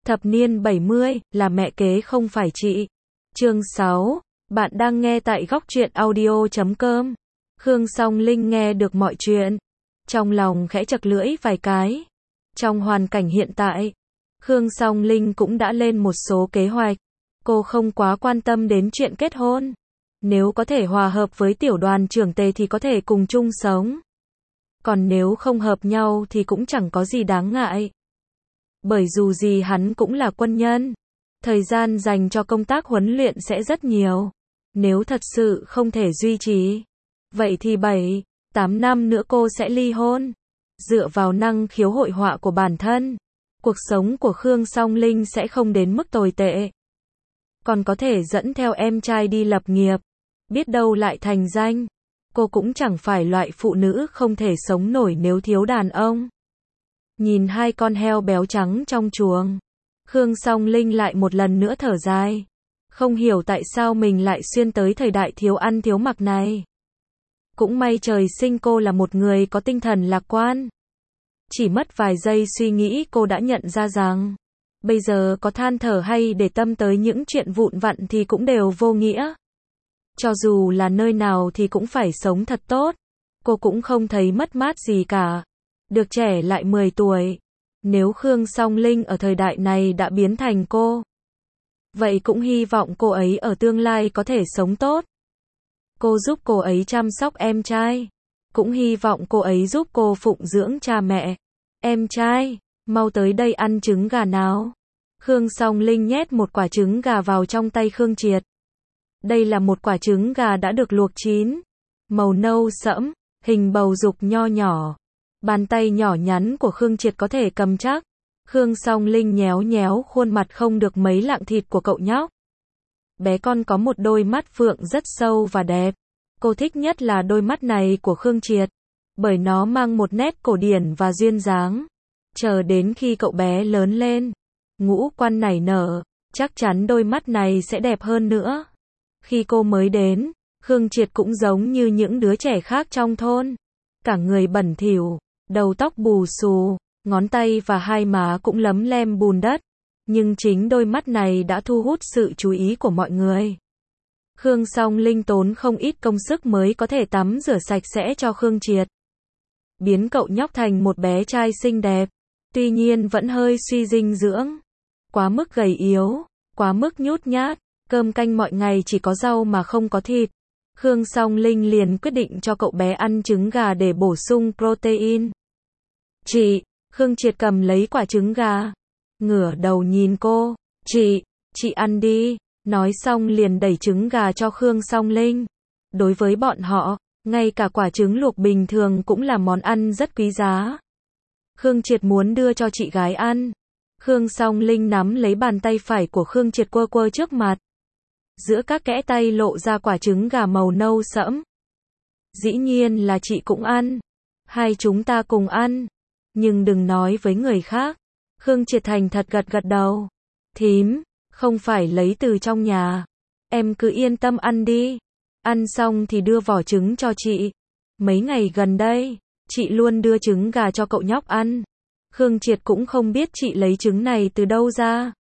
Thập niên 70, là mẹ kế không phải chị. Chương 6. Bạn đang nghe tại góc truyện audio.com. Khương Song Linh nghe được mọi chuyện. Trong lòng khẽ chật lưỡi vài cái. Trong hoàn cảnh hiện tại, Khương Song Linh cũng đã lên một số kế hoạch. Cô không quá quan tâm đến chuyện kết hôn. Nếu có thể hòa hợp với tiểu đoàn trưởng Tề thì có thể cùng chung sống. Còn nếu không hợp nhau thì cũng chẳng có gì đáng ngại. Bởi dù gì hắn cũng là quân nhân. Thời gian dành cho công tác huấn luyện sẽ rất nhiều. Nếu thật sự không thể duy trì, vậy thì 7-8 năm nữa cô sẽ ly hôn. Dựa vào năng khiếu hội họa của bản thân, cuộc sống của Khương Song Linh sẽ không đến mức tồi tệ. Còn có thể dẫn theo em trai đi lập nghiệp, biết đâu lại thành danh. Cô cũng chẳng phải loại phụ nữ không thể sống nổi nếu thiếu đàn ông. Nhìn hai con heo béo trắng trong chuồng, Khương Song Linh lại một lần nữa thở dài. Không hiểu tại sao mình lại xuyên tới thời đại thiếu ăn thiếu mặc này. Cũng may trời sinh cô là một người có tinh thần lạc quan. Chỉ mất vài giây suy nghĩ cô đã nhận ra rằng, bây giờ có than thở hay để tâm tới những chuyện vụn vặt thì cũng đều vô nghĩa. Cho dù là nơi nào thì cũng phải sống thật tốt. Cô cũng không thấy mất mát gì cả. Được trẻ lại 10 tuổi. Nếu Khương Song Linh ở thời đại này đã biến thành cô, vậy cũng hy vọng cô ấy ở tương lai có thể sống tốt. Cô giúp cô ấy chăm sóc em trai. Cũng hy vọng cô ấy giúp cô phụng dưỡng cha mẹ. Em trai, mau tới đây ăn trứng gà nào. Khương Song Linh nhét một quả trứng gà vào trong tay Khương Triệt. Đây là một quả trứng gà đã được luộc chín. Màu nâu sẫm, hình bầu dục nho nhỏ. Bàn tay nhỏ nhắn của Khương Triệt có thể cầm chắc. Khương Song Linh nhéo nhéo khuôn mặt không được mấy lạng thịt của cậu nhóc. Bé con có một đôi mắt phượng rất sâu và đẹp. Cô thích nhất là đôi mắt này của Khương Triệt, bởi nó mang một nét cổ điển và duyên dáng. Chờ đến khi cậu bé lớn lên, ngũ quan nảy nở, chắc chắn đôi mắt này sẽ đẹp hơn nữa. Khi cô mới đến, Khương Triệt cũng giống như những đứa trẻ khác trong thôn. Cả người bẩn thỉu, đầu tóc bù xù, ngón tay và hai má cũng lấm lem bùn đất. Nhưng chính đôi mắt này đã thu hút sự chú ý của mọi người. Khương Song Linh tốn không ít công sức mới có thể tắm rửa sạch sẽ cho Khương Triệt. Biến cậu nhóc thành một bé trai xinh đẹp. Tuy nhiên vẫn hơi suy dinh dưỡng. Quá mức gầy yếu, quá mức nhút nhát. Cơm canh mọi ngày chỉ có rau mà không có thịt. Khương Song Linh liền quyết định cho cậu bé ăn trứng gà để bổ sung protein. Chị, Khương Triệt cầm lấy quả trứng gà. Ngửa đầu nhìn cô. Chị ăn đi. Nói xong liền đẩy trứng gà cho Khương Song Linh. Đối với bọn họ, ngay cả quả trứng luộc bình thường cũng là món ăn rất quý giá. Khương Triệt muốn đưa cho chị gái ăn. Khương Song Linh nắm lấy bàn tay phải của Khương Triệt quơ quơ trước mặt. Giữa các kẽ tay lộ ra quả trứng gà màu nâu sẫm. Dĩ nhiên là chị cũng ăn. Hai chúng ta cùng ăn. Nhưng đừng nói với người khác. Khương Triệt thành thật gật gật đầu. Thím, không phải lấy từ trong nhà. Em cứ yên tâm ăn đi. Ăn xong thì đưa vỏ trứng cho chị. Mấy ngày gần đây, chị luôn đưa trứng gà cho cậu nhóc ăn. Khương Triệt cũng không biết chị lấy trứng này từ đâu ra.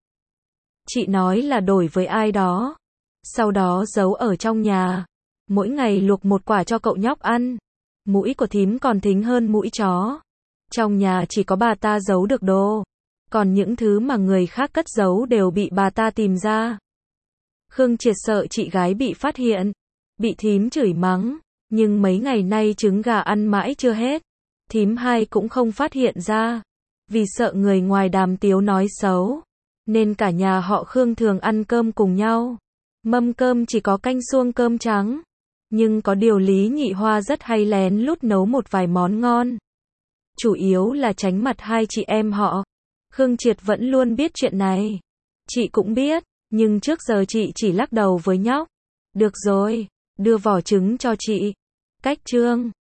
Chị nói là đổi với ai đó. Sau đó giấu ở trong nhà. Mỗi ngày luộc một quả cho cậu nhóc ăn. Mũi của thím còn thính hơn mũi chó. Trong nhà chỉ có bà ta giấu được đồ. Còn những thứ mà người khác cất giấu đều bị bà ta tìm ra. Khương Triệt sợ chị gái bị phát hiện. Bị thím chửi mắng. Nhưng mấy ngày nay trứng gà ăn mãi chưa hết. Thím hai cũng không phát hiện ra. Vì sợ người ngoài đàm tiếu nói xấu. Nên cả nhà họ Khương thường ăn cơm cùng nhau. Mâm cơm chỉ có canh suông cơm trắng. Nhưng có điều Lý Nhị Hoa rất hay lén lút nấu một vài món ngon. Chủ yếu là tránh mặt hai chị em họ. Khương Triệt vẫn luôn biết chuyện này. Chị cũng biết, nhưng trước giờ chị chỉ lắc đầu với nhóc. Được rồi, đưa vỏ trứng cho chị. Cách chương